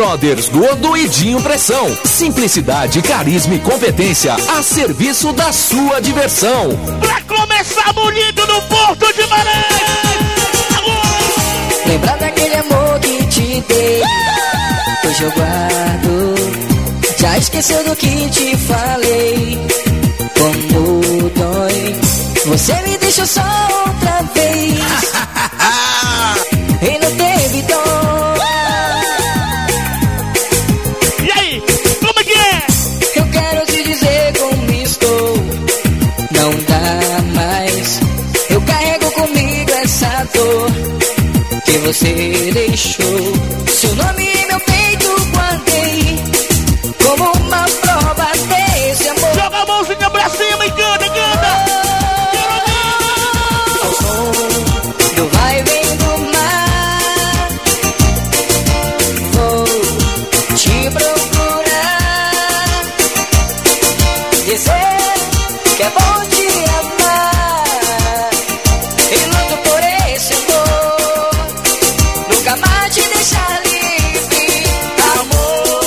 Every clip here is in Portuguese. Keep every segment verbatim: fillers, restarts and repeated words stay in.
Brothers Gordo e Dinho Pressão. Simplicidade, carisma e competência a serviço da sua diversão. Pra começar bonito no Porto de Maré. Lembrar daquele amor que te dei, hoje eu guardo. Já esqueceu do que te falei, como dói. Você me deixou só outra vez e não teve dó. E aí, como é que é? Eu quero te dizer como estou, não dá mais. Eu carrego comigo essa dor que você deixou. Seu nome em meu peito guardei como uma prova desse amor. Joga a mãozinha pra cima e canta, canta. Ao som do vai e vem do mar, vou te procurar, dizer que é bom te amar e luto por esse amor, nunca mais te deixar livre, amor.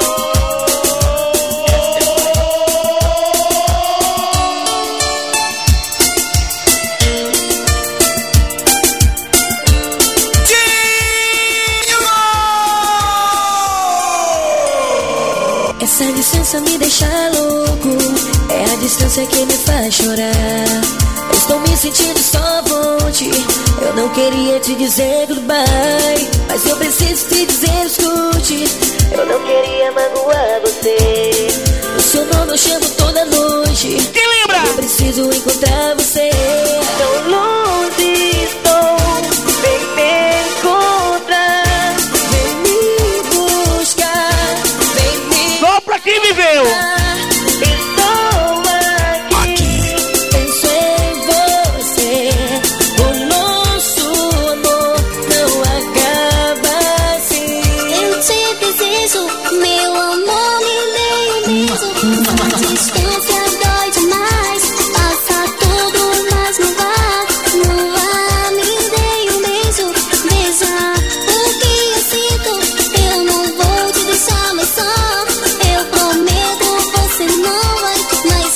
Essa licença me deixa louco, é a distância que me faz chorar. Eu estou me sentindo só vonte, eu não queria te dizer goodbye, mas eu preciso te dizer escute. Eu não queria magoar você, o seu nome eu chamo toda noite. Quem lembra? Eu preciso encontrar você. Tão longe estou, vem me encontrar, vem me buscar, vem me... Só pra quem viveu. Estou aqui, penso em você. O nosso amor não acaba assim. Eu te desejo, meu amor, me dê um beijo. A distância dói demais, passa tudo, mas não vá, não vá. Me dê um beijo, beija o que eu sinto. Eu não vou te deixar mais só, eu prometo, você não vai mais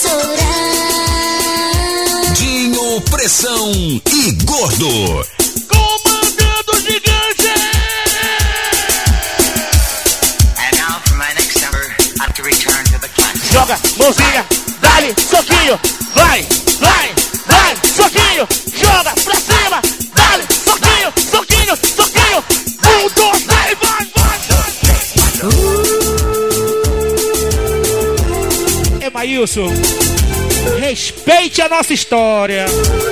chorar. Dinho Pressão e Gordo. Comandando o gigante. And now for my next number, I have to return to the classics. Joga, mãozinha, dá-lhe, soquinho. Vai, vai, vai, soquinho. Joga pra cima, dá-lhe, soquinho, soquinho, soquinho. Um, dois, três, vai, vai, vai. Emailson, respeite a nossa história.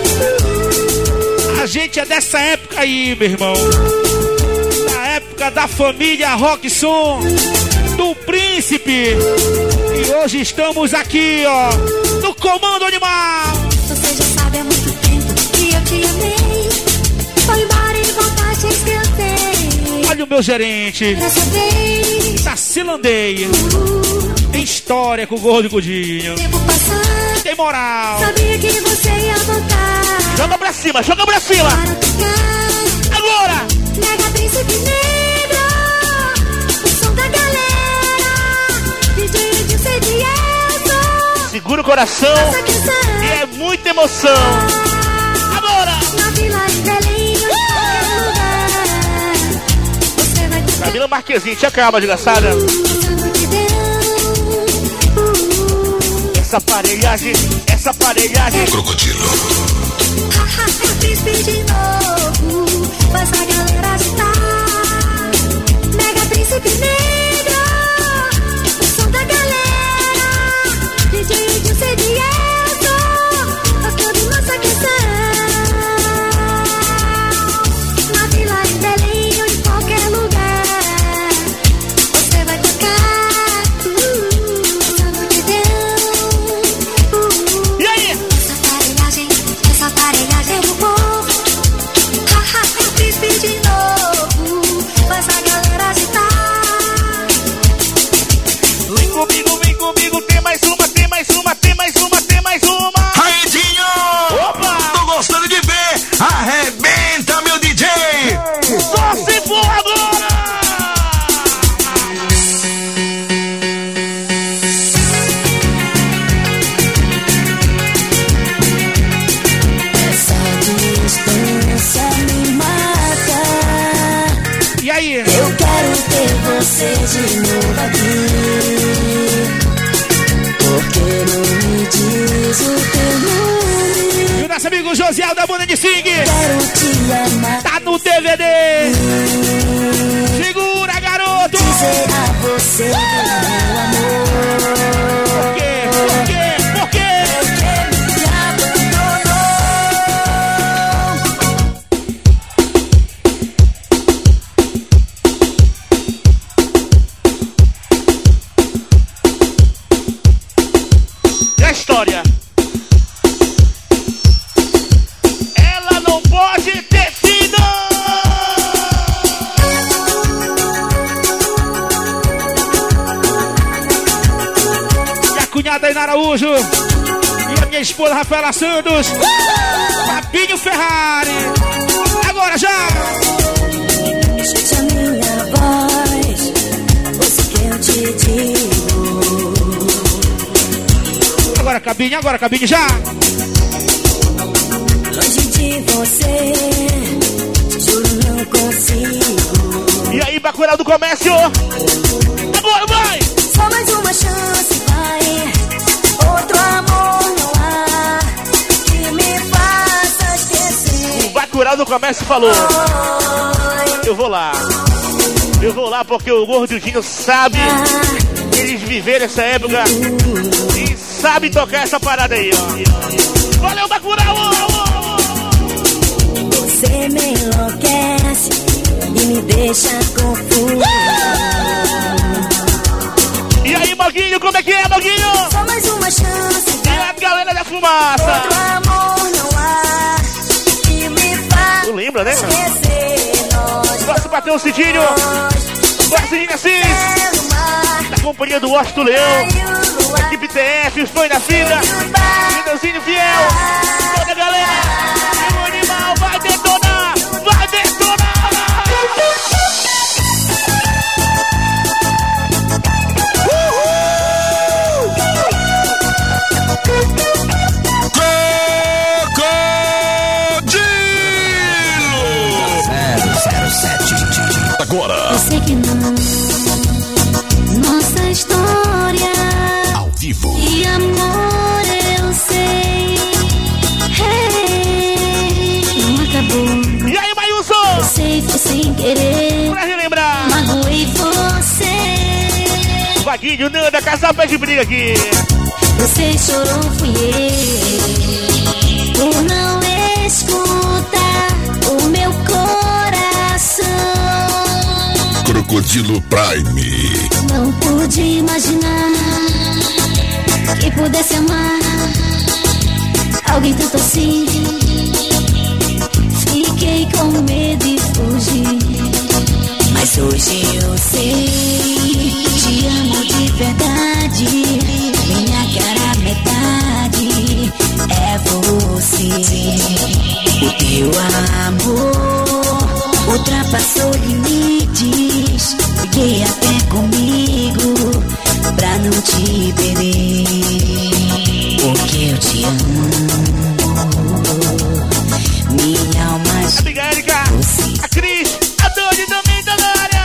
A gente é dessa época aí, meu irmão. Da época da família Rockson, do Príncipe. E hoje estamos aqui, ó, no Comando Animal. Você já sabe há muito tempo que eu te amei. Foi embora e voltaste a esquecer. Olha o meu gerente, Dessa vez, Tacilandeia. Tem história com o Gordo e Godinho. tempo passando, Tem moral. sabia que você ia voltar. Joga pra cima, joga pra cima. Para tocar, Agora. Mega Príncipe Negro, o som da galera, D J Edilson e Diego. Segura o coração. Essa canção E é muita emoção. Agora. na Vila em Belém, em qualquer lugar. Você vai tocar Camila Marquezine, tinha calma, desgraçada. Santo de Deus. Essa aparelhagem, essa aparelhagem. Crocodilo. É príncipe de novo, faz a galera agitar. Mega Príncipe Negro, o som da galera, D J Edilson e Diego, faz toda nossa canção. Na Vila em Belém ou em qualquer lugar, você vai tocar. Uh, Santo de Deus. Uh, E aí? essa aparelhagem, essa aparelhagem é do povo. Ha, ha, é príncipe de novo, faz a galera agitar. da banda de Sing. Quero te amar. Tá no D V D. Segura, garoto. Dizer a você do meu amor. Por quê? Por quê? Por quê? Porque me abandonou. E a história? Ela não pode ter sido. E a cunhada Inara Araújo. E a minha esposa Rafaela Santos. Fabinho Ferrari. Agora já. Escute a minha voz. Ouça o que eu te digo. Agora, cabine, agora, cabine, já! Longe de você, juro não consigo. E aí, Bacurau do Comércio? Agora, vai! Só mais uma chance, vai. Outro amor não há que me faça esquecer. O Bacurau do Comércio falou: Oi, eu vou lá. Eu vou lá porque o Gordinho sabe que eles viveram essa época e sabe tocar essa parada aí, ó. Valeu, Bacurau! você me enlouquece e me deixa confuso. E aí, Moguinho, como é que é, Moguinho? Só mais uma chance, E a galera da fumaça? outro amor não há que me faça Tu lembra, né? esquecer nós. Posso bater um cidinho? Bora, Cidinho Assis! Pelo mar, Na companhia do Washington Leão, e o luar, equipe T F, os Põe na Fila, Finalzinho Fiel, toda a galera, e o animal vai detonar, vai detonar! Agora, Eu sei que não. Nossa história ao vivo. de amor eu sei. Hey, não acabou. E aí, Mailson? Sei, foi sem querer. Pra relembrar, Magoei você. Vaguinho, Nanda, casal pé de briga aqui. Você chorou, fui eu. Por não escutar o meu coração. Crocodilo Prime. Não pude imaginar que pudesse amar alguém tanto assim. Fiquei com medo e fugi. mas hoje eu sei, te amo de verdade. Minha cara metade é você. O teu amor ultrapassou limites. Fiquei até comigo pra não te perder. Porque eu te amo. Minha alma A amiga Érica, você. a Cris, a Dani também tá na área.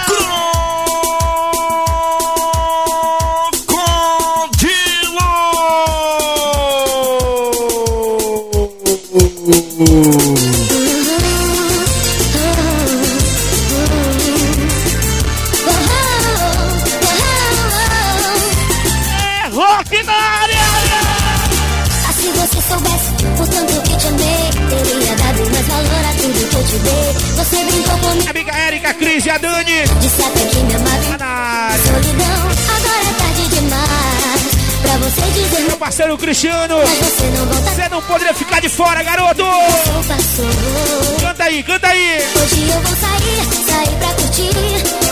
É rock na área. Ah, se você soubesse o tanto que te amei, teria dado mais valor a tudo que eu te dei. Você brincou comigo, Amiga Érica, a Cris e a Dani. disse até que me amava. Tá na área. Solidão, agora é tarde demais pra você dizer Meu não, parceiro Cristiano, mas você não volta. você não poderia ficar de fora, garoto. Passou, passou. Canta aí, canta aí. Hoje eu vou sair, sair pra curtir.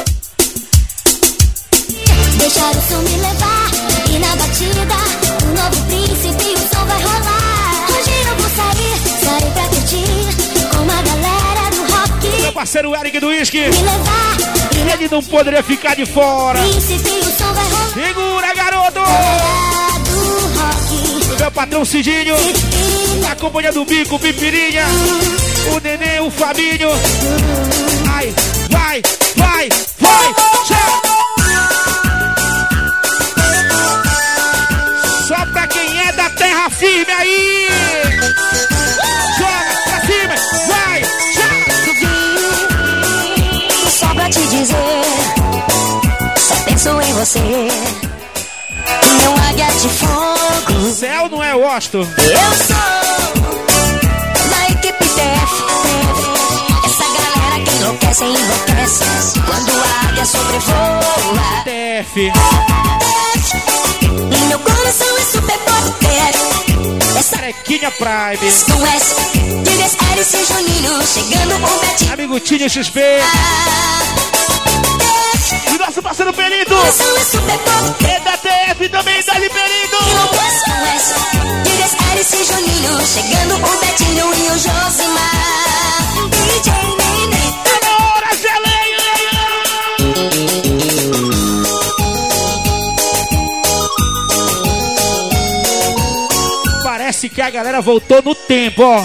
Deixar o som me levar. E na batida, um novo príncipe, o som vai rolar. Hoje eu vou sair, sair pra curtir. Com a galera do rock. Meu parceiro Eric do Whisky, Me levar. E na ele não poderia ficar de fora. príncipe, o som vai rolar. Segura, garoto. Galera do rock. Meu patrão Cidinho, Pipirinha. a companhia do Bico, Pipirinha, o Nenê, o Fabinho. Ai, vai, vai, vai. Chega. Só pra quem é da terra firme aí. Joga pra você. Meu águia de fogo. Céu não é Washington. Eu sou da equipe T F. Essa galera que enlouquece, enlouquece quando a águia sobrevoa. T F. E meu coração é super pop. Essa Trequinha Prime. com S, Digas Alice e Juninho, chegando o Betinho. Amigo Tinha X P. E nosso parceiro Perito. Coração é super pop. É da T F também, dá-lhe Perito. Enlouquece com S, Digas Alice e Juninho, chegando o Betinho e o Josimar. D J Nenê. Tá na hora, geleia. Parece que a galera voltou no tempo, ó.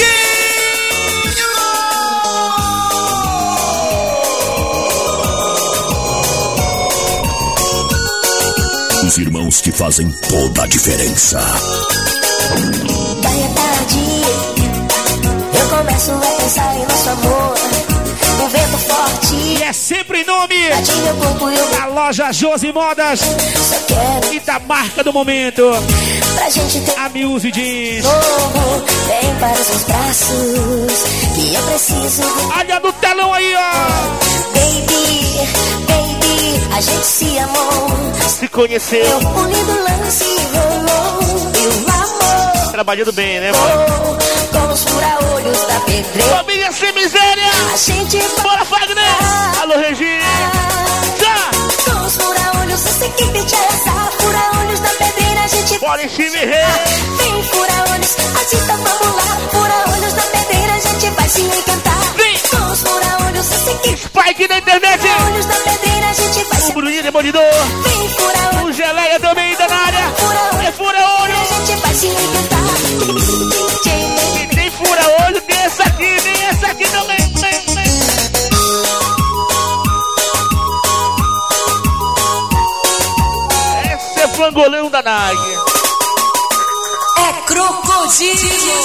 Os irmãos que fazem toda a diferença. Vai à tarde, eu começo a pensar em nosso amor. O vento forte E é sempre em nome bate meu corpo e eu da loja Josi Modas só quero e da marca do momento, pra gente ter a Music Jeans. novo. Vem para os meus braços que eu preciso. Olha no telão aí, ó. Baby, baby, a gente se amou. Se conheceu. Um lindo lance rolou. E o amor Trabalhando bem, né, mano? com os fura-olhos da pedreira. Família sem miséria. A gente Bora, Fagner. Alô, Regina. Já. com os fura-olhos, essa equipe de essa. Fura-olhos da pedreira, a gente Bora em time rei. vem, fura-olhos, agita, vamos lá. Fura-olhos da pedreira, a gente vai se encantar. Vem. Com os fura-olhos, essa equipe. Spike na internet. Fura-olhos da pedreira, a gente vai O se Bruninho Demolidor. Vem, fura-olhos, O Geleia também tá na área. É fura-olho. a gente vai se encantar. E tem fura-olho, tem essa aqui, tem essa aqui também. Esse é frangolão da Nike. É crocodilo.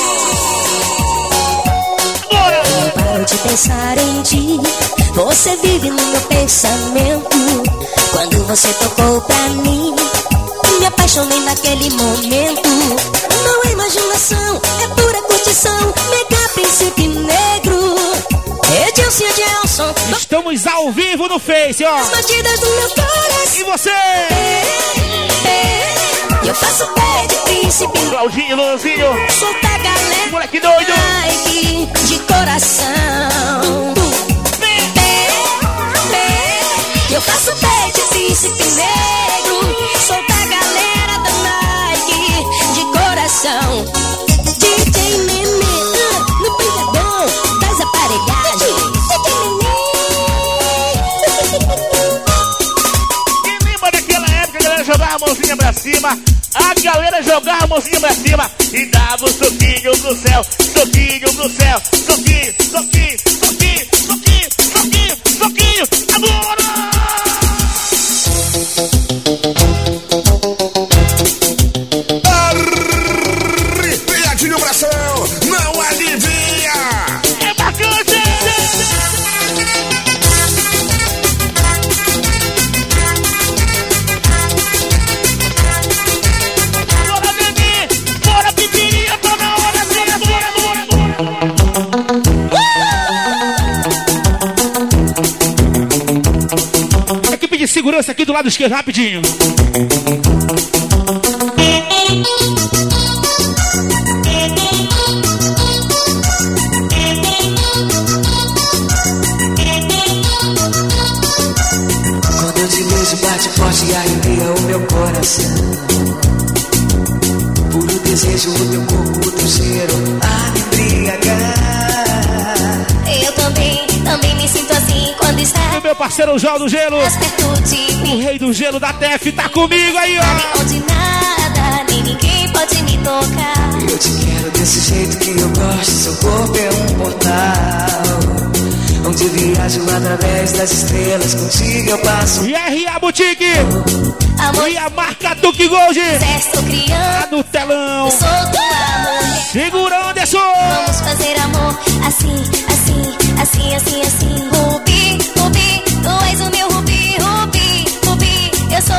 Bora! Não paro de pensar em ti. Você vive no meu pensamento. Quando você tocou pra mim, me apaixonei naquele momento. Não é imaginação, é pura curtição. Mega príncipe negro, Edilson e Edilson. Estamos ao vivo no Face, ó. As batidas do meu coração. E você? Eu faço pé de príncipe. Claudinho, Luanzinho. Solta a galera. Moleque doido. Like de coração. Eu faço pé de príncipe negro. Solta a galera da Nike de coração. D J Nenê, no paredão das aparelhagens. D J Nenê. Quem lembra daquela época que a galera jogava a mãozinha pra cima? A galera jogava a mãozinha pra cima e dava um soquinho pro céu, soquinho pro céu, soquinho, soquinho, soquinho, soquinho, soquinho, soquinho, agora! Arrepiadinho o bração, não adivinha! É bacana! Bora, bebê! Bora, pipirinha! Tô na hora! Bora, bora, bora! Equipe de segurança aqui do lado esquerdo, rapidinho. Quando eu te vejo bate forte e arrepia o meu coração. Puro desejo, o teu corpo, o teu cheiro a me embriagar. Eu também, também me sinto assim quando está O meu parceiro João do Gelo, perto de o mim. rei do gelo da T F, tá comigo aí, ó. Onde nada, nem ninguém pode me tocar. Eu te quero desse jeito que eu gosto. Seu corpo é um portal onde eu viajo através das estrelas. Contigo eu passo. E R A Boutique Amor, e a marca Duke Gold estou criando, tá no telão. sou tua mulher. Segura, Anderson. Vamos fazer amor assim, assim, assim, assim, assim. Rubi, Rubi, tu és o meu Rubi, Rubi, Rubi. Eu sou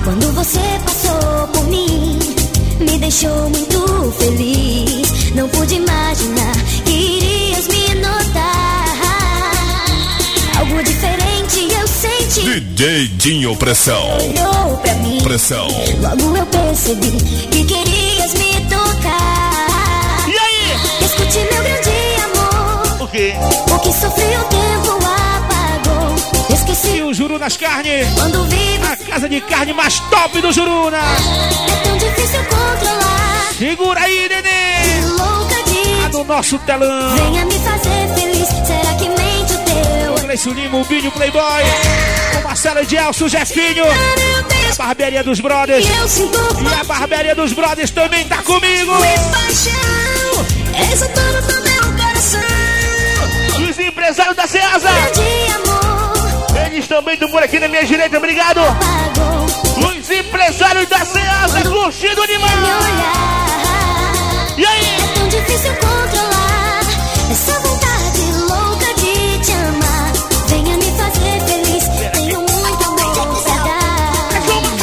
Quando você passou por mim, me deixou muito feliz. Não pude imaginar que irias me notar. Algo diferente eu senti. D J Dinho Pressão. Olhou pra mim, Pressão. logo eu percebi que querias me tocar. E aí? Escute meu grande amor. O quê? O que sofri o tempo apagou. Esqueci E o Juru nas carnes. quando vi A casa de carne mais top do Juruna. é tão difícil controlar. Segura aí, neném. Louca Tá de no nosso telão. venha me fazer feliz. Será que mente o teu? Gleice Lima, o Binho Playboy. O Marcelo Edielso, o Jefinho. A barbearia dos brothers. E eu sinto E a barbearia dos brothers também tá comigo. paixão. Exaltando do meu coração. Os empresários da Ceasa. Grande amor Eles também estão por aqui na minha direita, obrigado. apagou. Os empresários da Ceasa, curtindo Me demais. olhar E aí? é tão difícil controlar essa vontade louca de te amar. Venha me fazer feliz. Tenho muito amor pra dar.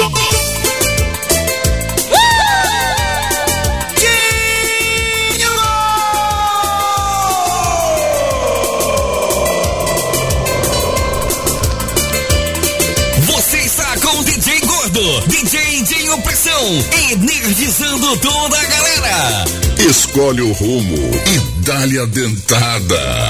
Você está com o D J Gordo, D J Dinho Pressão, energizando toda a galera. Escolhe o rumo e dá-lhe a dentada.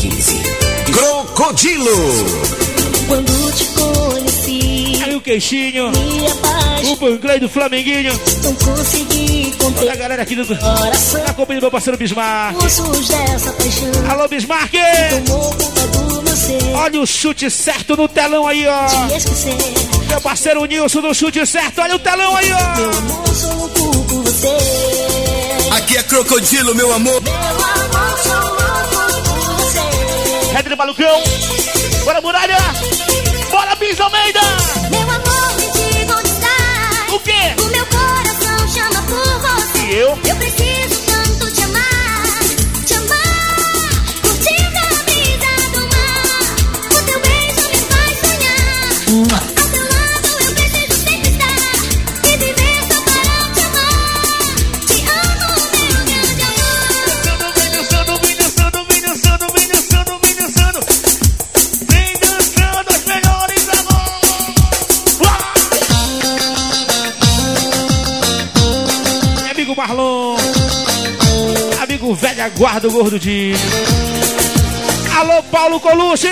Crocodilo. Quando te conheci, Aí o queixinho, me apaixonei. o panclay do Flamenguinho. Não consegui Olha a conter galera aqui do... coração. Na companhia do meu parceiro Bismarck. Cursos dessa paixão Alô, Bismarck! tomou conta do meu ser. Olha o chute certo no telão aí, ó. Te esquecer, Meu parceiro Nilson no chute certo. Olha o telão aí, meu ó. amor, sou louco por você. Aqui é Crocodilo, meu amor. Meu amor, sou louco por você. Redre Malucão. Bora, Muralha. Bora, Bis Almeida. Meu amor, me diga onde está. O quê? O meu coração chama por você. E eu? Eu preciso tanto te amar, te amar. Curtindo a brisa do mar. O teu beijo me faz sonhar. Ao teu lado eu preciso sempre estar. E viver só para te amar. Te amo, meu grande amor. Vem dançando, vem dançando, vem dançando, vem dançando, vem dançando. Vem dançando as melhores amores. Meu amigo Marlon. Amigo velha guarda o gordo de. Alô, Paulo Colucci.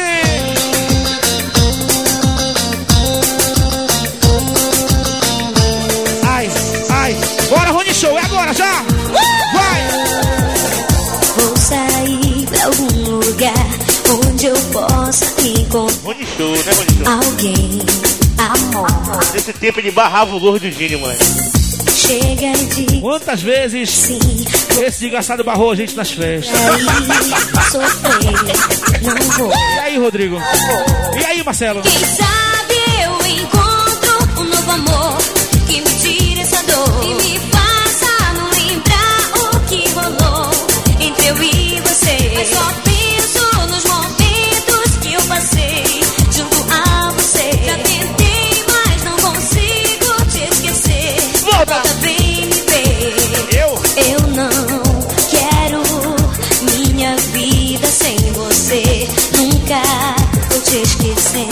Ai, ai. Bora, Rony Show. É agora, já. Vai. Vou sair pra algum lugar onde eu possa encontrar Rony Show, né, Rony Show? alguém, amor. Nesse tempo ele barrava o gordo Gini, mano. Chega de Quantas vezes sim, esse desgraçado barrou a gente nas festas? aí sofrer, não vou. E aí, Rodrigo? E aí, Marcelo? Quem sabe eu encontro um novo amor que me tire essa dor e me faça não lembrar o que rolou entre eu e você. Mas só penso nos momentos que eu passei junto a você. Já tentei, mas não consigo te esquecer. Volta! Vem me ver. Eu? Eu não quero minha vida sem você. Nunca vou te esquecer.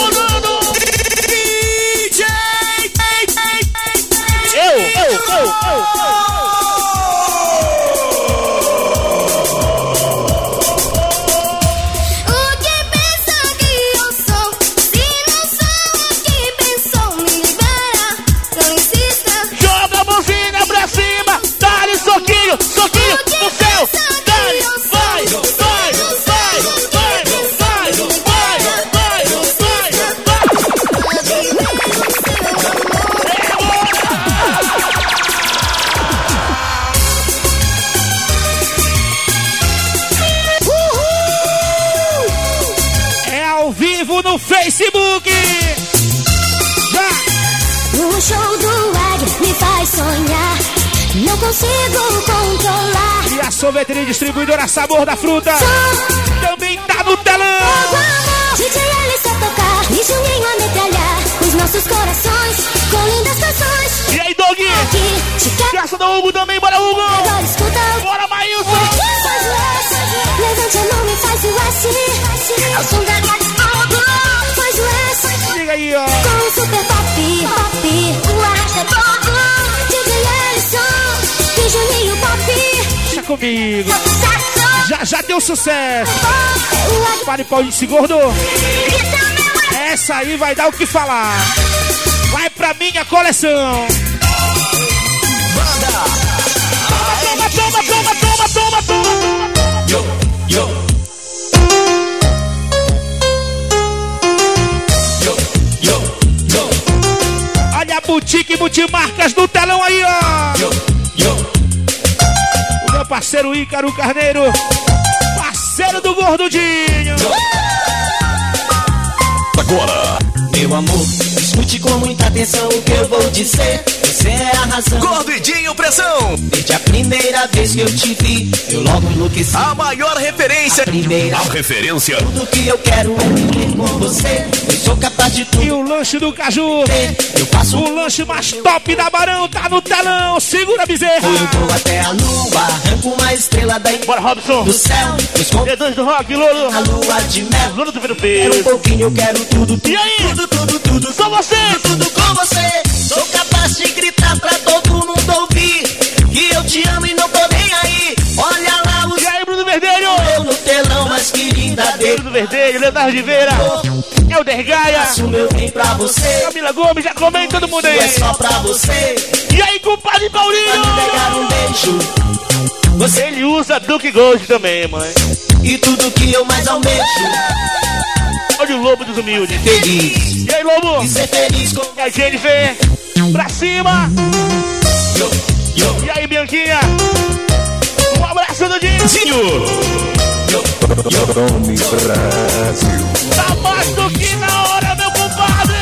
Eu, eu, eu, eu. O que pensa que eu sou? Se não sou o que pensou, me libera. Não insista. Joga a mãozinha pra cima, dá-lhe soquinho, soquinho no céu, dá-lhe, vai, vai, vai, vai, vai, vai, vai, vai, vai. É ao vivo no Facebook. Já. O show do Águia me faz sonhar. Não consigo controlar. E a sorveteria distribuidora Sabor da Fruta Sou também tá no telão. fogo, amor. D J Alice a tocar. Nisso ninho a metralhar os nossos corações com lindas canções. E aí, Doug? Aqui, te quero. Graça do Hugo também, bora, Hugo! Agora escuta o... Bora, Maílson! Faz o S, levante a mão e faz o S. É o som da grande fogo. Faz o S. Liga aí, ó. Com o super pop, pop. O arrasta é fogo. D J Ellison e Juninho Pop. Deixa comigo. Sucesso. Já, já deu sucesso. O Pare, Paulinho, se gordo. Grita, meu é. Essa aí vai dar o que falar. Vai pra minha coleção. Toma, toma, toma, toma, toma, toma. Yo, yo. Yo, yo, yo. Olha a boutique multimarcas do telão aí, ó. Yo, yo. O meu parceiro Ícaro Carneiro, parceiro do Gordudinho. Agora, Meu amor, escute com muita atenção o que eu vou dizer. Você é a razão. Gordudinho Pressão. Desde a primeira vez que eu te vi, eu logo enlouqueci. A maior referência. A primeira. A referência. Tudo que eu quero é viver com você. Eu sou capaz de tudo. E o lanche do Caju, Eu faço o lanche mais top da Barão, tá no telão. Segura, bezerra. Eu vou até a lua, arranco uma estrela daí Bora, Robson. do céu. Eu escondo D dois do rock, Louro. a lua de mel. Louro do Viro Quero um Peso. pouquinho, eu quero tudo, tudo. E aí? Tudo, tudo, tudo. Com você. Tudo com você. Sou capaz de gritar pra todo mundo ouvir que eu te amo e não tô nem aí. Olha lá o E aí, Bruno Verdelho. eu no telão, mas que linda dele. Bruno Verdelho, Leonardo de Veira. Helder Gaia. Faço meu bem pra você. Camila Gomes, já comem todo mundo aí. É só pra você. E aí, compadre Pra Paulinho. me pegar um beijo. Você Ele usa Duke Gold também, mãe. e tudo que eu mais almejo. Olha o Lobo dos Humildes. Feliz. E aí, Lobo? E ser feliz com E a Jennifer. Pra cima. eu. Eu. E aí, Bianquinha. Um abraço do Dinho. Tá mais do que na hora, meu compadre.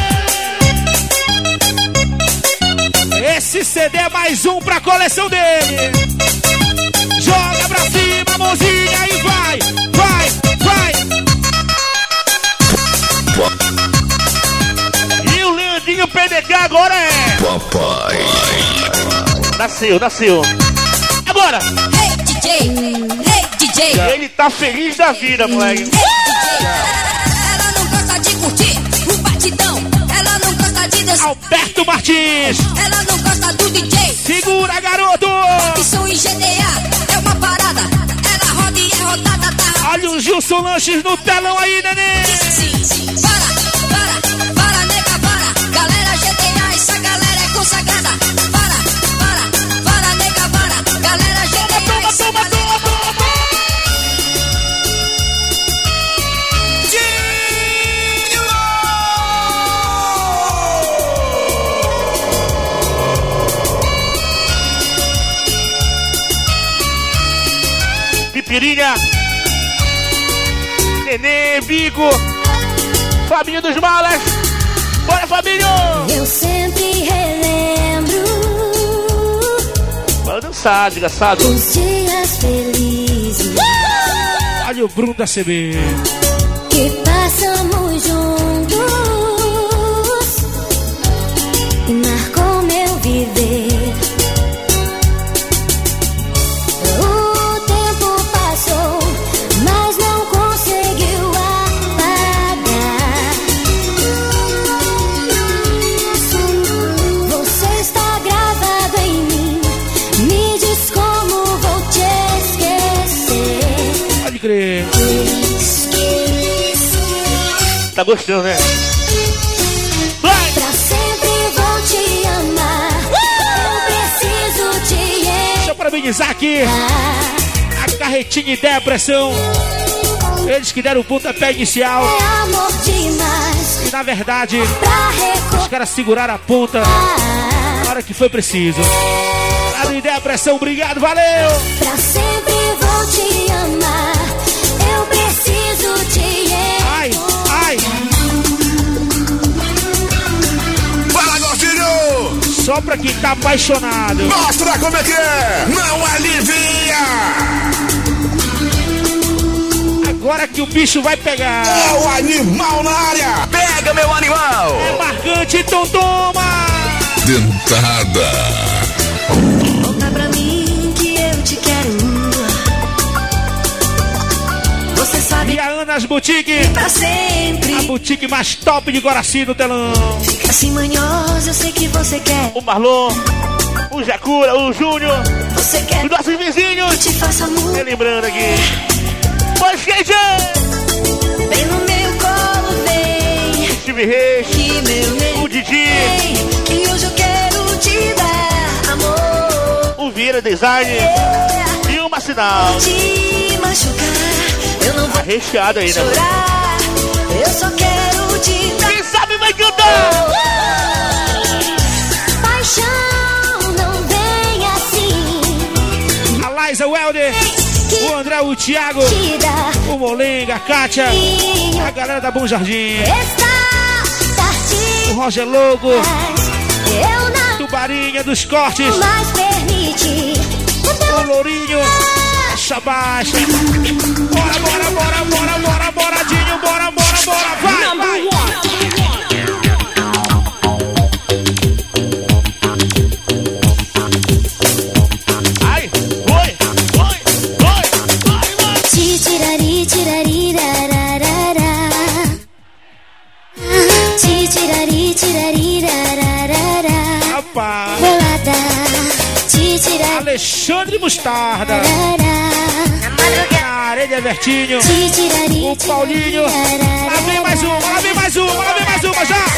Esse C D é mais um pra coleção dele. Joga pra cima, mãozinha, e vai, vai, vai. E o Leandrinho P D K agora é... Papai. Nasceu, nasceu. Agora, Hey D J, hey D J, hey ele tá feliz da vida, moleque. D J. Ela não gosta de curtir o batidão, ela não gosta de dançar, Alberto Martins. ela não gosta do D J. Segura, garoto. Isso em G D A é uma parada, ela roda e é rodada, tá? Olha o Gilson Lanches no telão aí, neném. Sim, sim, para, para, para, nega, para. Galera G D A, essa galera é consagrada. Para, para, para, nega, para. Galera G D A, Toma, essa toma, galera toma, toma. Pipirinha. Nenê, Bico. Fabinho dos Malas. Bora, Fabinho. Eu sempre relembro Bora dançar, desgraçado. os dias felizes Olha o Bruno da C B. que passamos juntos e marcou meu viver. O tempo passou, mas não conseguiu apagar. Você está gravado em mim. Me diz como vou te esquecer. Pode crer. Tá gostando, né? Vai! Pra sempre vou te amar. Eu preciso te Deixa eu parabenizar aqui amar. a Carretinha e Depressão. Eles que deram o pontapé inicial. É amor demais E na verdade, pra os caras seguraram a ponta recordar. na hora que foi preciso. Lá no Ideia Pressão, obrigado, valeu! Pra sempre vou te amar. Eu preciso te Ai, ai, Fala, Gordinho! só pra quem tá apaixonado. Mostra como é que é! Não alivia! Agora que o bicho vai pegar. É o animal na área! Chega, meu animal! É marcante, então toma! Dentada. Volta pra mim que eu te quero. Você sabe E a Anas Boutique, pra sempre. a boutique mais top de Guaraci no telão. Fica assim manhosa, eu sei que você quer. O Marlon, o Jacura, o Júnior, Você quer os nossos vizinhos. que te faça amor. Lembrando aqui. Pois que Vem no meu colo, vem. Steve Reis, Que meu bem, o Didi, vem. Que hoje eu quero te dar amor. o Vieira Design e uma sinal. Te machucar, eu não Tá vou recheado aí, né? chorar. Eu só quero te dar. Quem sabe vai cantar! Paixão não vem assim. A Laisa, o Helder, o André, o Thiago, Te dá o Molenga, a Kátia, minha a galera da Bom Jardim, Está tarde, o Roger Logo, eu não Tubarinha dos Cortes, mais permite. o Lourinho, a Chabaixa. Bora, bora, bora, bora, bora, boradinho, bora, bora, bora, vai, vai! Ai, foi, foi, foi, vai, vai! Te tirari, tirari, rararara. Te tirari, tirari, rararara. Rapaz, Bolada, te tirari, Alexandre Mostarda, rararara. a Areia Vertinho, Te tirari, o Paulinho. Lá vem mais uma, lá vem mais uma, lá vem mais uma já!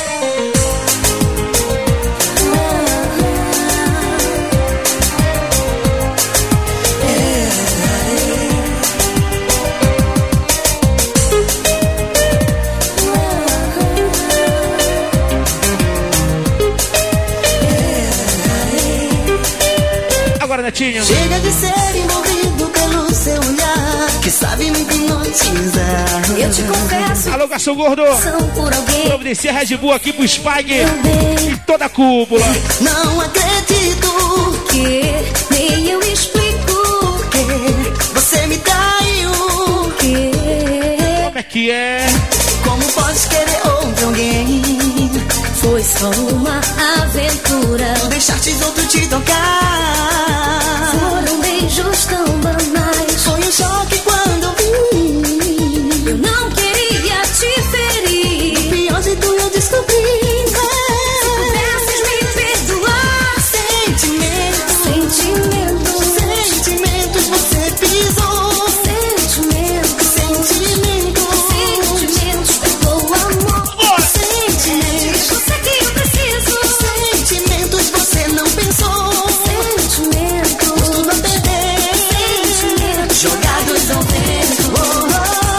Agora, Netinho. Chega de ser envolvido pelo seu olhar, que sabe me hipnotizar. Eu te confesso, Alô, garçom gordo. são por alguém. Providencia Red Bull aqui pro Spike Meu bem, e toda a cúpula. Não acredito que nem eu explico que, você me traiu. que Como é que é? Como podes querer outro alguém? foi só uma aventura. Deixaste outro te tocar. Foram beijos tão banais. Foi um choque quando vi. Eu não queria te ferir. Pior jeito eu descobri. Se pudesses me perdoar. Sentimentos, Sentimentos, sentimentos você pisou. sentimentos, Sentimentos, sentimentos, perdoa amor. Sentimentos, você que eu preciso. sentimentos você não pensou. Sentimentos, Tudo a perder. sentimentos, Jogados ao vento. Oh,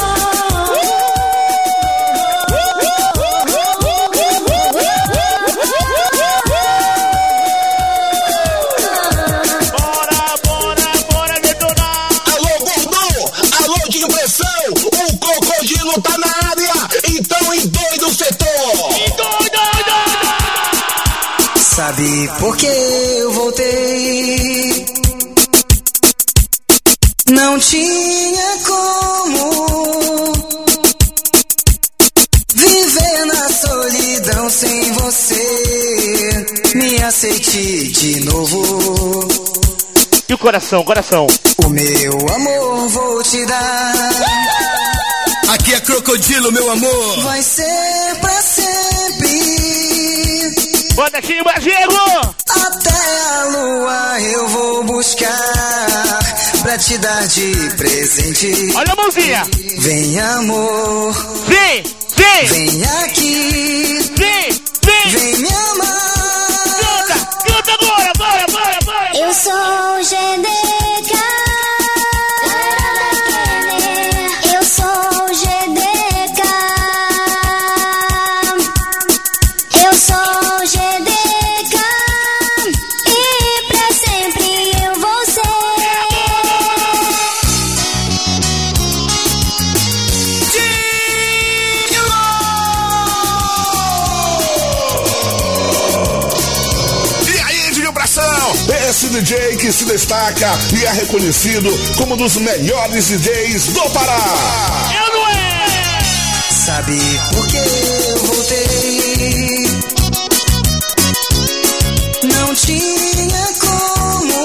Bora, bora, bora detonar. Alô, gordão! Alô, de impressão! O crocodilo tá na área! Então endoida o setor! sabe por que eu voltei? Não tinha como viver na solidão sem você. Me aceite de novo. E o coração, coração. O meu amor vou te dar. Aqui é crocodilo, meu amor! Vai ser pra sempre. Bota aqui, Diego! Até a lua eu vou buscar pra te dar de presente. Olha a mãozinha. Vem amor, Vem, vem, vem aqui, vem, vem. vem me amar. Canta, canta agora, bora, bora, bora. Eu sou o G D K. Eu sou o G D K. Eu sou o G D K. E pra sempre eu vou ser. E aí, de vibração! Esse D J que se destaca e é reconhecido como um dos melhores D Js do Pará. Eu não é. Sabe por que eu voltei? Não tinha como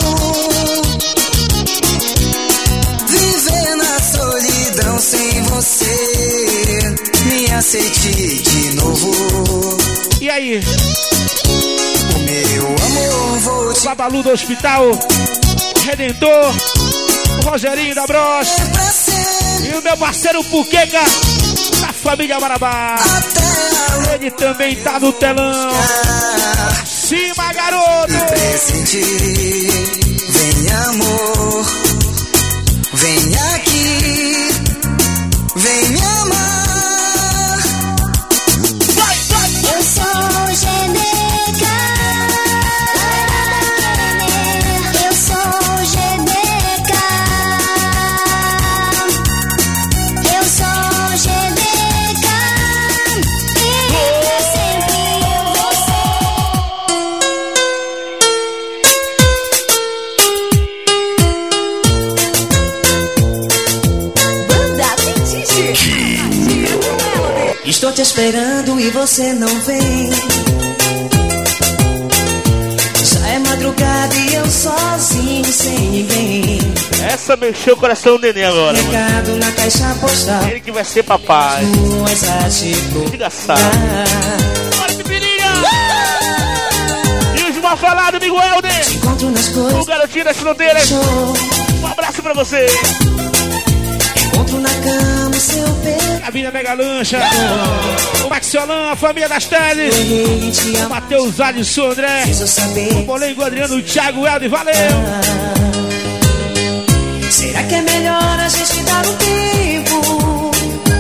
viver na solidão sem você. Me aceite de novo. E aí? O meu amor vou te... Babalu do Hospital Redentor, o Rogerinho da Bros e o meu parceiro Puqueca da família Marabá. Ele também tá no telão. Cima, garoto! Presente, vem amor, vem aqui, vem me amar. Vai, vai! Eu sou Geneca. Eu sou Geneca. Eu sou Geneca. E pra sempre eu vou ser. Banda Fetiche. Estou te esperando e você não vem. Já é madrugada e eu sozinho, sem ninguém. Essa mexeu o coração do neném agora, mano. Recado na caixa postal. Ele que vai ser papai. Ruas a te Engraçado. procurar. Bora, Pipirinha! E os mal falados, amigo Helder. Te encontro nas O coisas. garotinho das fronteiras. Show. Um abraço pra você. Encontro na cama o seu peito. A Vinha Mega Lancha. O Maxiolan, a família das teles. Errei em te O amar. Matheus Alisson, André. Preciso saber. O Bolengo, Adriano, o Thiago, Helder. Valeu. Será que é melhor a gente dar um tempo?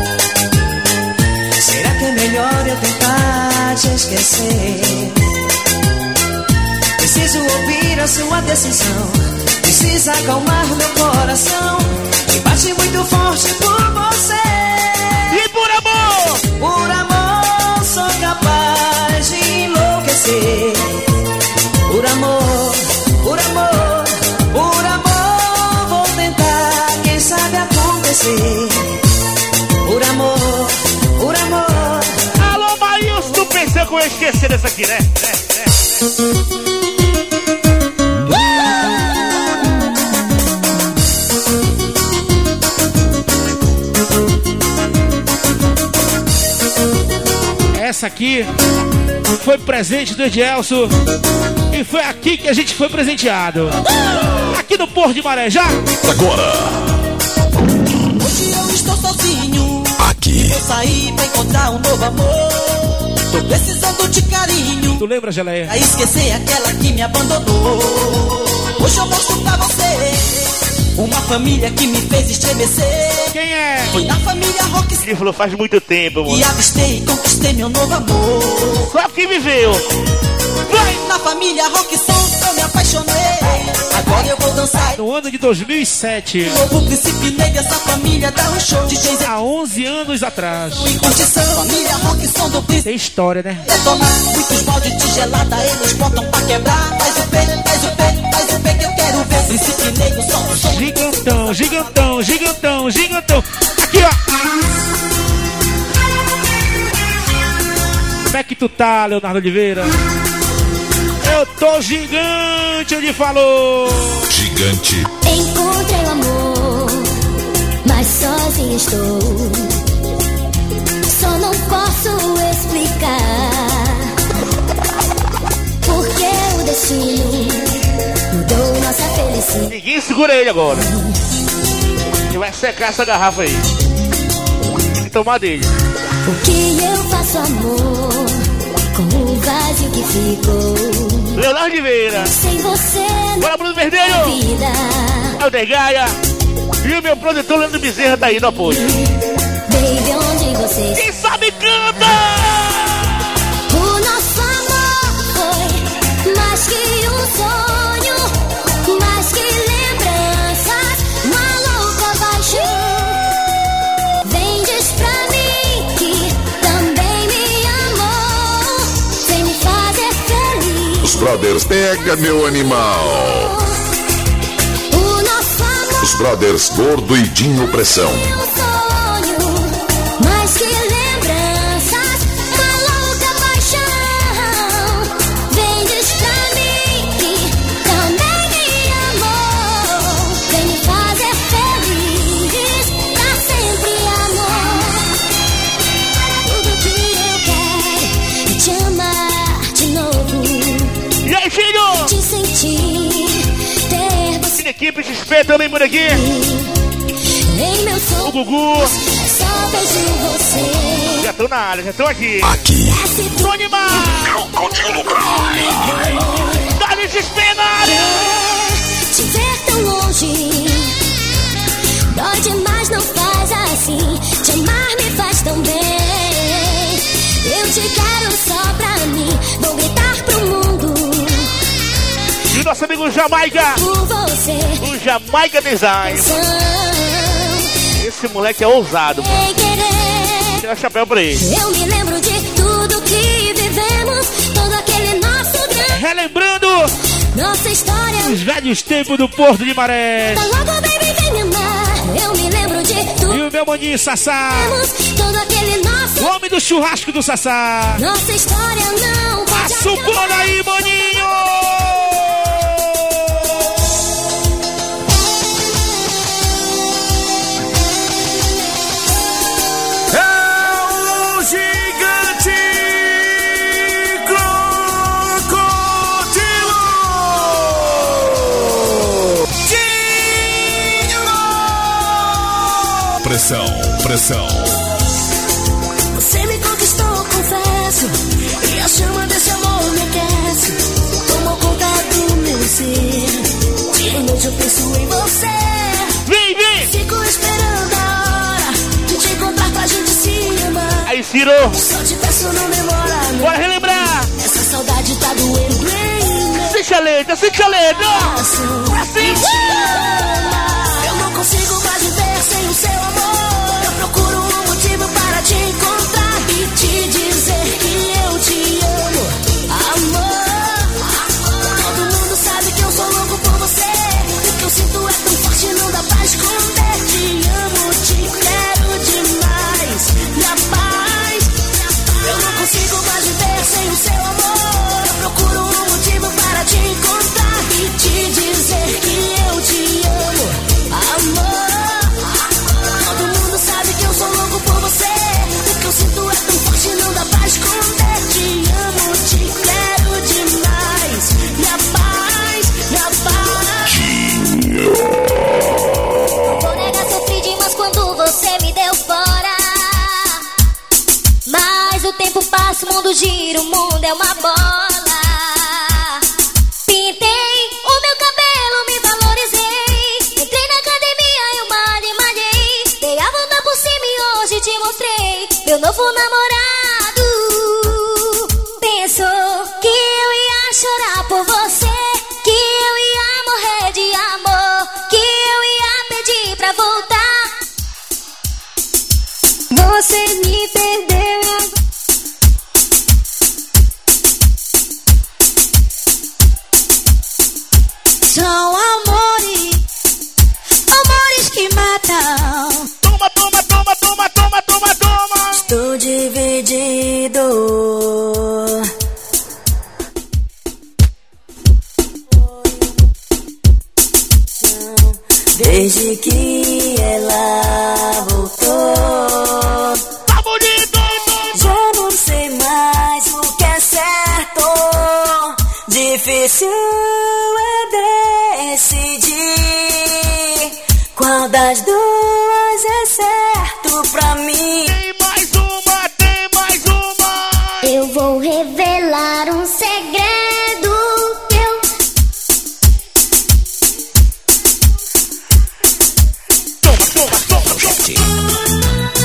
Será que é melhor eu tentar te esquecer? Preciso ouvir a sua decisão. Precisa acalmar meu coração, que bate muito forte por você. E por amor! Por amor sou capaz de enlouquecer. Por amor, por amor, por amor vou tentar, quem sabe acontecer. Por amor, por amor. Alô, Maílson, tu pensou que eu ia esquecer dessa aqui, né? É, é, é. Essa aqui foi presente do Edielso e foi aqui que a gente foi presenteado. Aqui no Porto de Marejá. Agora, Hoje eu estou sozinho. aqui, Eu saí pra encontrar um novo amor. Tô precisando de carinho Tu lembra, Geleia? pra esquecer aquela que me abandonou. Hoje eu mostro pra você uma família que me fez estremecer. Quem é? Foi na família Rock Ele falou faz muito tempo, que mano. avistei e conquistei meu novo amor. Só que viveu. Vai! Na família Rock Sons eu me apaixonei. Agora eu vou dançar. No ano de dois mil e sete, Novo príncipe negro, essa família dá um show. D Js há onze anos atrás. em condição. Família Rock Som do príncipe. Tem história, né? Detonar, muitos balde de gelada eles botam pra quebrar. Faz o pé, faz o pé, faz o pé que eu quero ver. Príncipe negro, som do som. Gigantão, gigantão, gigantão, gigantão. Aqui, ó. Como é que tu tá, Leonardo Oliveira? Eu tô gigante, ele falou. gigante, Encontrei o amor, mas sozinha estou. Só não posso explicar porque o destino mudou nossa felicidade. Ninguém segura ele agora. Ele vai secar essa garrafa aí. Tem que tomar dele. O que eu faço, amor, com o vazio que ficou? Leonardo Oliveira. Sem você Bora, Bruno na Verdelho. vida. Helder Gaia. E o meu produtor Leandro Bezerra tá aí no apoio. Baby, onde você Quem sabe canta! O nosso amor foi mais que um sonho, mais que lembranças, uma louca paixão. Vem, diz pra mim que também me amou, sem me fazer feliz. os brothers, pega meu animal. O nosso amor Os brothers Gordo e Dinho Pressão. foi um sonho, mais que lembranças. Júnior! Te sentir, ter você. Minha equipe X P também por aqui. Em meu sonho, O Gugu. só vejo você. Já tô na área, já tô aqui. Aqui. Tô animado. Crocodilo Prime. Dá-lhe X P na área. Te ver tão longe dói demais, não faz assim. Te amar me faz tão bem. Eu te quero só pra mim. Vou gritar pro mundo E o nosso amigo Jamaica. por você. O Jamaica Design. Esse moleque é ousado. Sem querer, Tira o chapéu pra ele. eu me lembro de tudo que vivemos. Todo aquele nosso grande, Relembrando nossa história. os velhos tempos do Porto de Maré. Tá logo, baby, vem me amar. Eu me lembro de tudo. E o meu maninho Sassá. Todo aquele nosso, O homem do churrasco do Sassá. nossa história não pode Passa o acabar. pano aí, maninho. É o gigante crocodilo. Pressão, pressão. Você me conquistou, confesso, e a chama desse amor me aquece. Tomou conta do meu ser. Dia e noite eu penso em você. Vem, vem. Fico esperando a hora de te encontrar pra gente se amar. Aí, Ciro. Só te peço, não demora, não. Bora relembrar. Essa saudade tá doendo em meu Sente a letra, sente a letra. coração. Assim. Eu não consigo mais viver sem o seu amor. Eu procuro um motivo para te encontrar e te dizer que eu te amo, amor. Todo mundo sabe que eu sou louco por você. O que eu sinto é tão forte, não dá pra esconder. Te amo, te quero demais, minha paz. Eu não consigo mais viver sem o seu amor. Eu procuro um motivo para te encontrar e te dizer que eu te amo, amor. Todo mundo sabe que eu sou louco por você. O que eu sinto é tão forte, não dá pra esconder. Te amo, te quero demais, minha paz, minha paz. Não vou negar, sofri demais quando você me deu fora. Mas o tempo passa, o mundo gira, o mundo é uma bola. Pintei o meu cabelo, me valorizei. Entrei na academia, eu malhei, malhei. Dei a volta por cima e hoje te mostrei meu novo namorado. Pensou que eu ia chorar por você, que eu ia morrer de amor, que eu ia pedir pra voltar. Você me perdeu. São amores, amores que matam. Toma, toma, toma, toma, toma, toma, toma. Estou dividido. Desde que ela voltou, Tá bonito. já não sei mais o que é certo. Difícil é decidir qual das duas é certo pra mim. Tem mais uma, tem mais uma. Eu vou revelar um segredo que eu... Toma, toma, toma.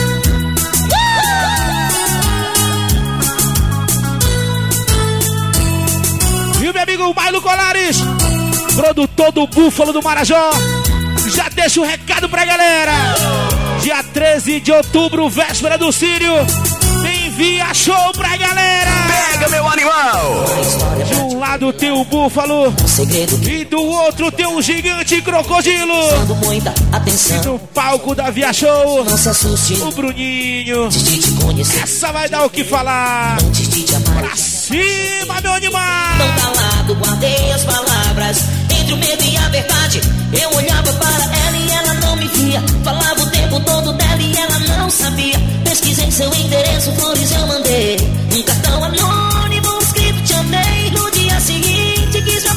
E o meu amigo Bailo Colares, produtor do Búfalo do Marajó, já deixa o recado pra galera. Dia treze de outubro, véspera do Sírio, tem Via Show pra galera. Pega, meu animal. De um lado tem o Búfalo e do outro tem o gigante crocodilo. Muita atenção, No palco da Via Show, não se assuste o Bruninho. antes de te conhecer, Essa vai dar o que falar. antes de te amar. Pra cima, meu animal. Tão calado, guardei as palavras entre o medo e a verdade. Eu olhava para ela e ela não me via. Falava o tempo todo dela e ela não sabia. Pesquisei seu endereço, flores eu mandei. Um cartão anônimo escrito te amei. No dia seguinte quis me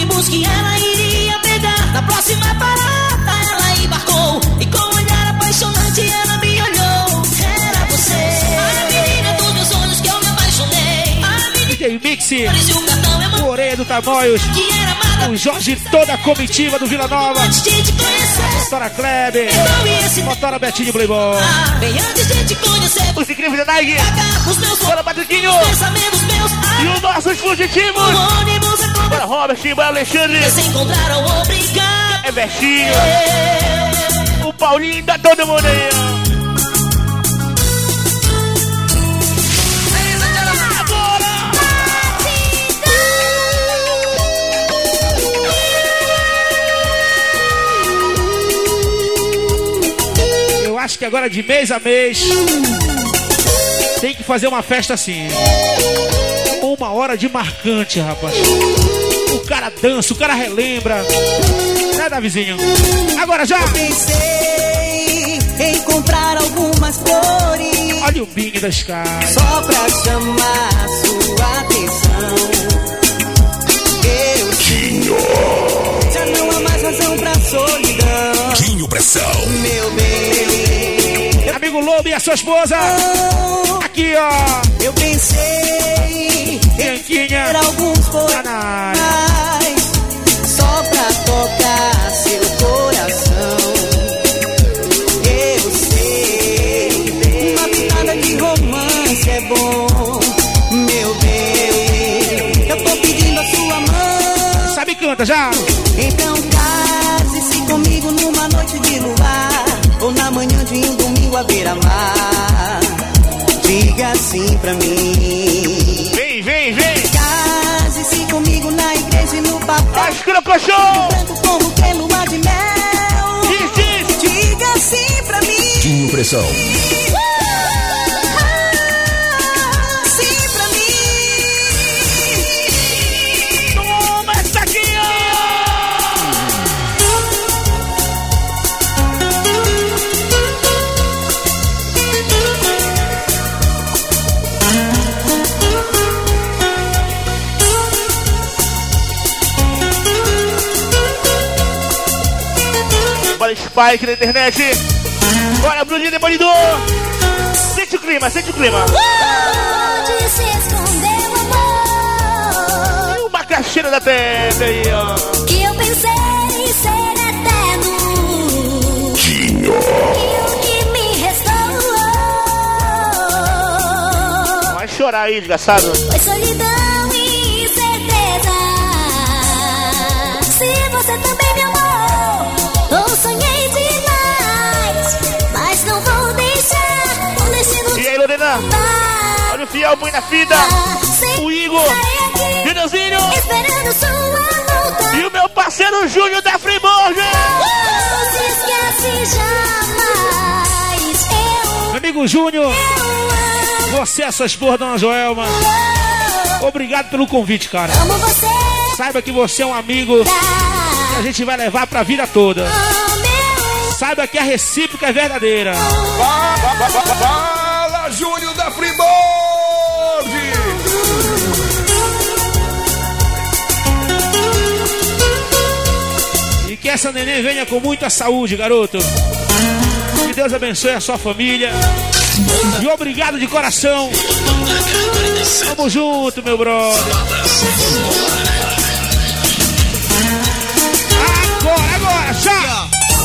ônibus que ela iria pegar. Na próxima parada ela embarcou e com um olhar apaixonante ela me olhou. Era você, a menina dos meus sonhos que eu me apaixonei. A menina D J Mix, parecia um cartão, é o Orelha do Tamoios, que era amada o Jorge, toda a comitiva do Vila Nova, antes de te conhecer. Motora Kleber, Então e esse Motora Betinho Playboy, ah, bem antes de te conhecer. os incríveis da Nike, Os meus bora Patriquinho, pensamentos meus. e os nossos fugitivos, O ônibus é bora Robert, bora Alexandre, se encontraram obrigado. é Betinho, o Paulinho, tá todo mundo aí, ó. Acho que agora de mês a mês tem que fazer uma festa assim. Uma hora de marcante, rapaz. O cara dança, o cara relembra. Né, Davizinho? Agora já! Pensei em comprar algumas flores. Olha o Bing da Sky. Só pra chamar sua atenção. Eu Dinho. já não há mais razão pra solidão. Dinho Pressão. Meu bem. Amigo Lobo e a sua esposa. Aqui, ó. Eu pensei Bianquinha. em ter alguns Tá na área. corais só pra tocar seu coração. Eu sei, uma pitada de romance é bom. Meu bem, eu tô pedindo a sua mão. Sabe, canta já. Então case-se comigo numa noite de luar, ou na manhã de um domingo à beira-mar. Diga sim pra mim. Vem, vem, vem. Case-se comigo na igreja e no papel. As crocochô. Branco como que lua de mel. Diz, diz. Diga sim pra mim. Dinho Pressão. Sim pra mim. Toma essa aqui, ó. Bora Spike na internet. Bora Bruninho Demolidor. Sente o clima, sente o clima. Onde se escondeu o amor Uma caixeira da tenda aí, ó. que eu pensei ser eterno. Dinho. E o que me restou Vai chorar aí, desgraçado. foi solidão e incerteza. Se você também me amou, ou sonhei demais, mas não vou deixar o destino E aí, Lorena? dar. Olha o fiel, põe na fita. O Igor. Vinãozinho. Esperando sua volta. E o meu parceiro Júnior da Friburgo. Não se esquece jamais. Eu, Meu amigo Júnior, eu amo, você é sua esposa, dona Joelma. Obrigado pelo convite, cara. amo você. Saiba que você é um amigo que a gente vai levar pra vida toda. Amo, Saiba que a recíproca é verdadeira. Fala, Júnior da Freeboard. E que essa neném venha com muita saúde, garoto. Que Deus abençoe a sua família. E obrigado de coração. Tamo junto, meu brother. Agora, agora, já!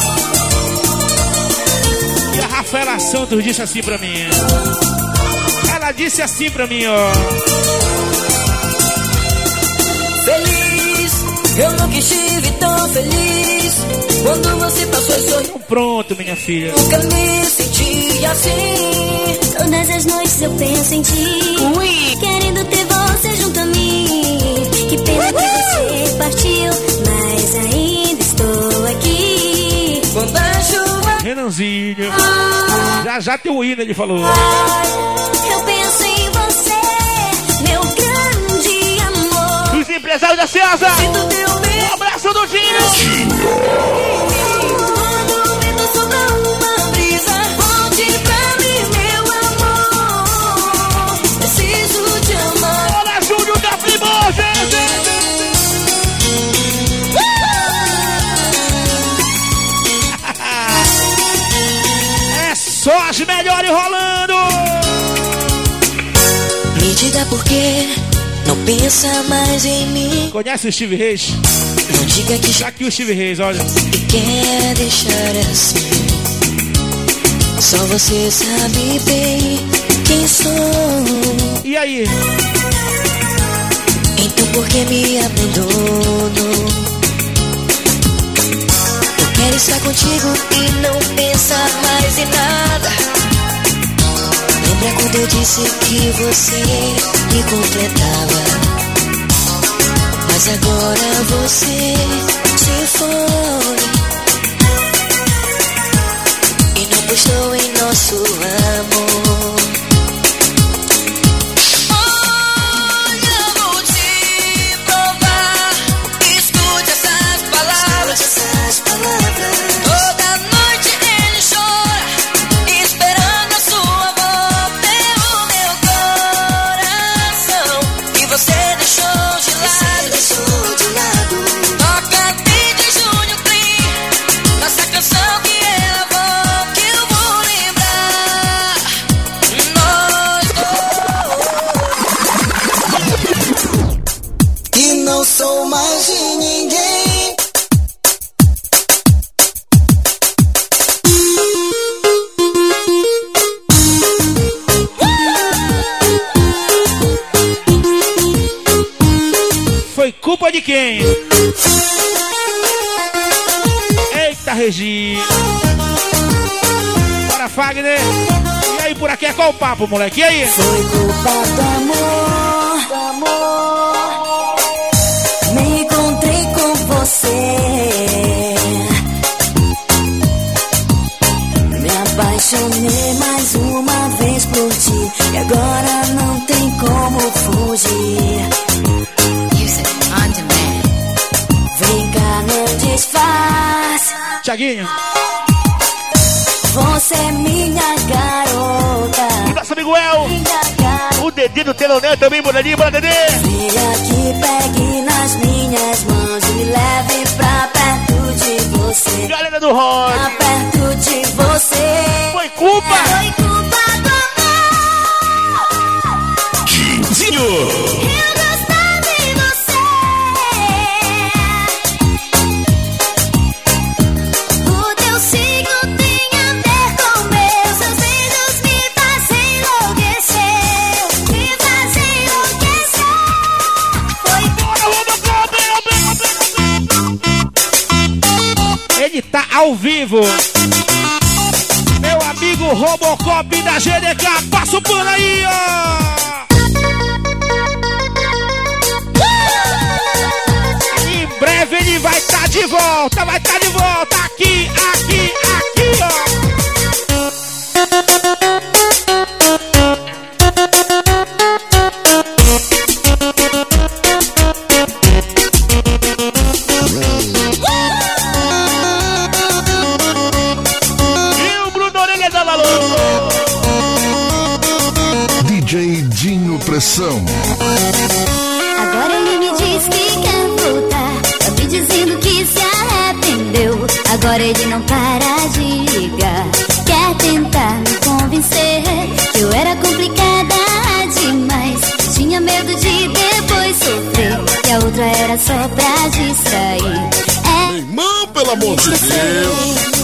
E a Rafaela Santos disse assim pra mim. Ela disse assim pra mim, ó. Feliz, eu nunca estive tão feliz. Quando você passou e sorriu, Então pronto, minha filha. nunca me senti assim. todas as noites eu penso em ti. Ui. Querendo ter você junto a mim. Que pena que você partiu, mas ainda estou aqui. Quando a chuva Renanzinho. Já já tem o hino, ele falou. eu penso em você, meu grande amor. Os empresários da Ceasa. sinto teu medo. Um abraço do Dinho. Quando o vento sopra uma brisa, volte pra mim, meu amor. Preciso te amar. Olha, Júnior da Friburgo. É porque não pensa mais em mim. Conhece o Steve Reis? Não diga que já que o Steve Reis, olha. E quer deixar assim. Só você sabe bem quem sou. E aí? Então por que me abandonou? Eu quero estar contigo e não pensar mais em nada. Lembra quando eu disse que você me completava? Mas agora você se foi e não postou em nosso amor. Olha, vou te provar. Escute essas palavras. Escute essas palavras. Toda noite ele chora, esperando a sua volta. O meu coração que você deixou de lado. Deixou de lado. Toca D J Júnior Clean, nossa canção que ela volta, que eu vou lembrar. Nós E não sou mais de ninguém. Foi culpa de quem? Eita, Regi. Bora, Fagner. E aí, por aqui é qual o papo, moleque? E aí? Foi culpa do amor, do amor. Me encontrei com você. Me apaixonei mais uma vez por ti. E agora não tem como fugir. Vem cá, não disfarce. Tiaguinho. Você é minha garota. E nosso amigo El. Minha garota. O dedinho do telonel também, boladinho, bora, Dedê. Venha aqui, pegue nas minhas mãos e me leve pra perto de você. Galera do rock. Pra perto de você. Foi culpa. Foi culpa do amor. Quinzinho. Eu gostava de você. O teu signo tem a ver com o meu. Seus beijos me fazem enlouquecer. Me fazem enlouquecer. Foi Ele tá ao vivo. Meu amigo Robocop da G D K, passa o pano aí, ó. Em breve ele vai estar de volta, vai estar de volta aqui, aqui, aqui, ó. E o Bruno Orelha da Valor. D J Dinho Pressão. Agora ele me diz que quer voltar. Tá me dizendo que se arrependeu. Agora ele não para de ligar. Quer tentar me convencer que eu era complicada demais. Tinha medo de depois sofrer. Que a outra era só pra distrair. É, Irmão, pelo amor de Deus.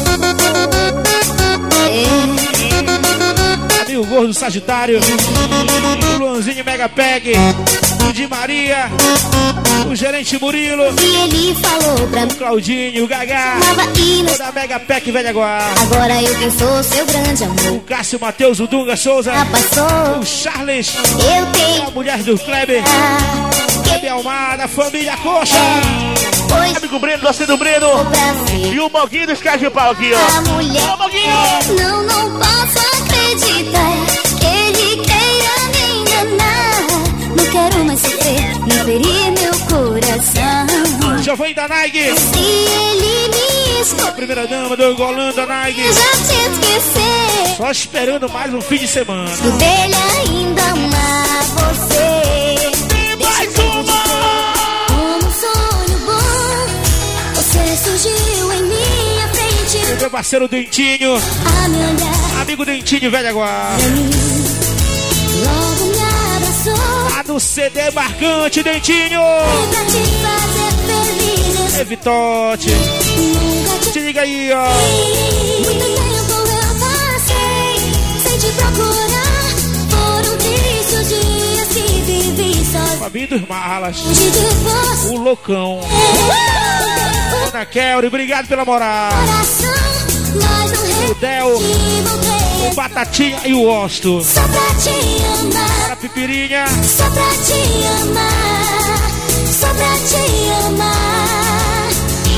Amigo Gordo Sagitário, o Luanzinho Mega Peg, o Di Maria, o gerente Murilo, e ele falou pra mim, o Claudinho, o Gagá, Nova Ilha. o da Mega Peg Velha Guarda, Agora eu quem sou seu grande amor. o Cássio Matheus, o Dunga Souza, Já passou, o Charles, eu tenho a mulher do Kleber, Kleber Almada, a família Coxa, pois amigo Breno, doce do Breno, pra ser e o Moguinho dos Cais de Pau aqui, ó. a mulher. Ô, Moguinho! Não, não posso acreditar que ele queira me enganar. Não quero mais sofrer, não ferir meu coração. Giovanni da Nike, Se ele me a escolher, primeira dama do Golanda Nike, já te esquecer. só esperando mais um fim de semana. Do dele ainda amar você. Mais uma! Como um sonho bom, você surgiu em minha frente. Meu parceiro Dentinho, A me olhar amigo Dentinho Velha Guarda. pra mim, logo me abraçou. do C D marcante, Dentinho. Pra te fazer feliz. É Vitote. Nunca Te liga aí, ó. Muito tempo eu passei sem te procurar. Foram tristes os dias que vivi sozinho. Fabinho dos Malas. De você. O loucão. Ana Kelly, obrigado pela moral. Coração, mas não O Del, o Batatinha e o Osto. só pra te amar. A Pipirinha. Só pra te amar. Só pra te amar.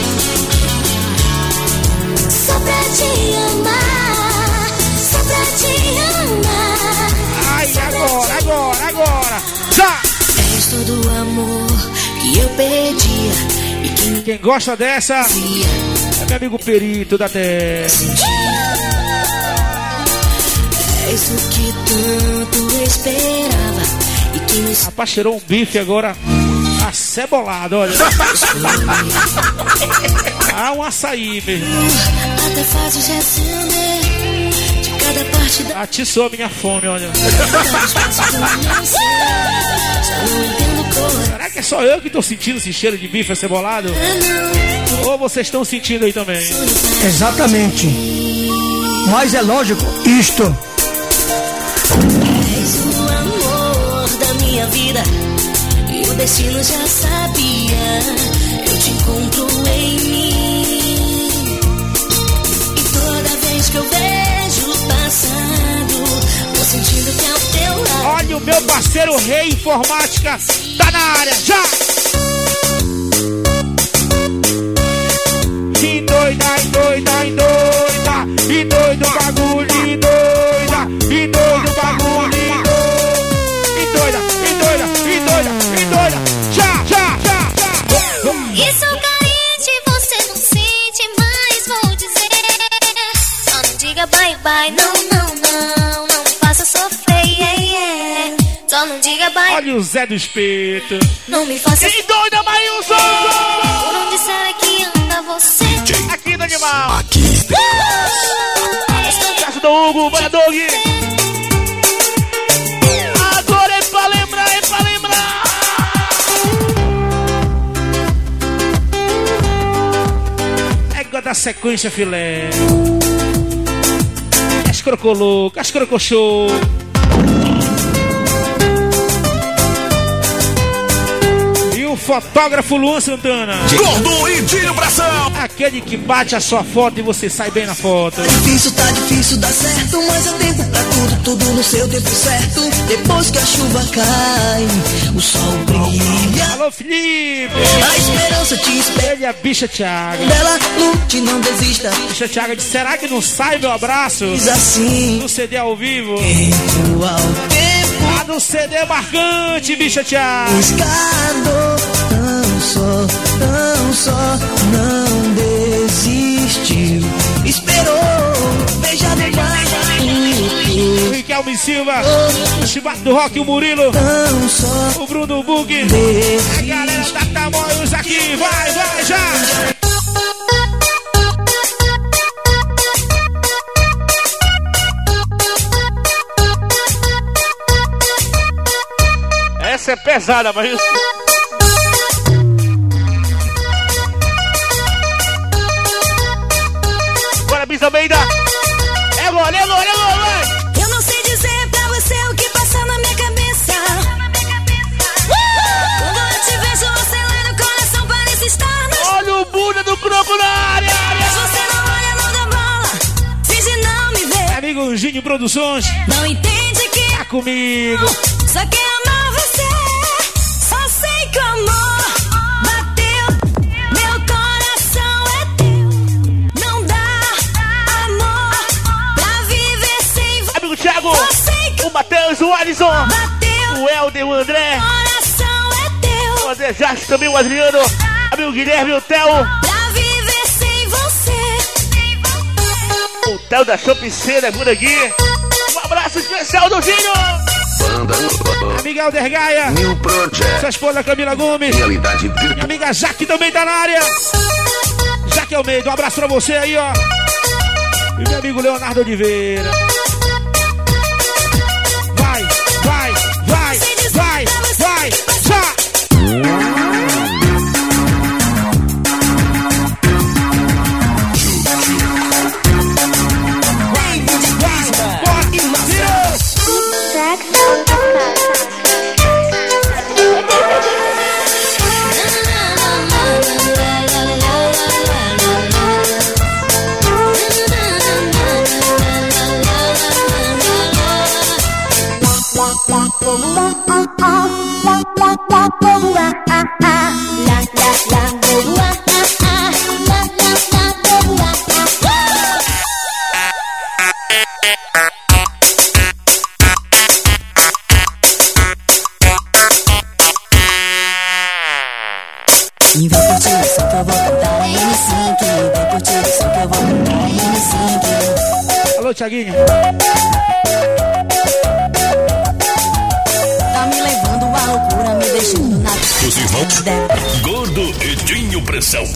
Só pra te amar. Só pra te amar. Ai, agora, agora, agora. Já! És todo o amor que eu pedia e que me Quem gosta dessa é meu amigo Perito da Terra. és o que tanto esperava e que me Rapaz, cheirou um bife agora acebolado, olha. Ah, um açaí mesmo. até faz o resumo de cada parte da Atiçou a minha fome, olha. já não entendo cor. Será que é só eu que tô sentindo esse cheiro de bife acebolado? Ou vocês estão sentindo aí também? Exatamente. Mas é lógico, isto. És o amor da minha vida e o destino já sabia. Eu te encontro em mim e toda vez que eu vejo o passado, vou sentindo que ao teu lado. Olha o meu parceiro Rei Informática, tá na área, já! E doida, e doida, e doida, e doido o bagulho, e doida, e doido o bagulho, e doida, e doida, e doida, e doida, já, já, já, já! Isso carente você não sente, mas vou dizer. Só não diga bye bye, não, não, não. Não me faça sofrer, yeah, yeah. Só não diga bye, Olha o Zé do Espeto. não me faça E doida, Maílson! por onde será que anda você? Aqui do Animal. Aqui. Casa do Hugo, bora Doug. Agora é pra lembrar, é pra lembrar. Égua da sequência, filé. Cascrocolô, cascrocochô. E o fotógrafo Luan Santana. Gordo e Dinho Pressão. Aquele que bate a sua foto e você sai bem na foto. Difícil, tá difícil, dá certo, mas há tempo pra tudo, tudo no seu tempo certo. Depois que a chuva cai, o sol brilha. Alô, Felipe! A esperança te espera. Ele é a bicha Thiago. Bela, lute, não desista. Bicha Thiago disse, será que não sai meu abraço? Diz assim, No C D ao vivo? tempo ao tempo, Lá no C D marcante, bicha Thiago. buscador, tão só, tão só, não desistiu. Esperou, beija demais, O Riquelme Silva, o Chibato do Rock, o Murilo, tão só o Bruno Bug. A desistiu. galera da Tamoios aqui, vai, vai, já! Essa é pesada, mas... Bora, Bisa Almeida! É agora, é agora, é agora! Eu não sei dizer pra você o que passa na minha cabeça. Quando eu te vejo, acelera o coração, parece estar no chão. Olha o Buda do Croco na área! Mas você não olha, não dá bola, finge não me ver. Amigo Anjinho Produções, Não entende que tá comigo! só quer amar você. Só sei que o amor bateu. Meu coração é teu. Não dá amor pra viver sem você. Amigo Thiago, Só sei que o Matheus, o Alisson, bateu. o Helder, o André, Coração é teu. o André Jastro também, o Adriano, amigo Guilherme, o Theo, Pra viver sem você. o Theo da Chopiceira, por aqui. Um abraço especial do Ginho! Banda Amiga Alder Gaia, New Project. sua esposa Camila Gomes, Realidade minha virtual. amiga Jaque também tá na área. Jaque Almeida, um abraço pra você aí, ó. E meu amigo Leonardo Oliveira. Vai, vai, vai, vai, vai. oh, ah, ah, ah. La, la, la, oh, ah, ah, ah. La, la, la, oh, ah, ah, ah. E vem curtir o som que eu vou cantar em M cinco. Vem curtir o som que eu vou cantar em M cinco. Alô, Thiaguinho. Tá me levando à loucura, me deixando na... Os irmãos Gordo e Dinho Pressão.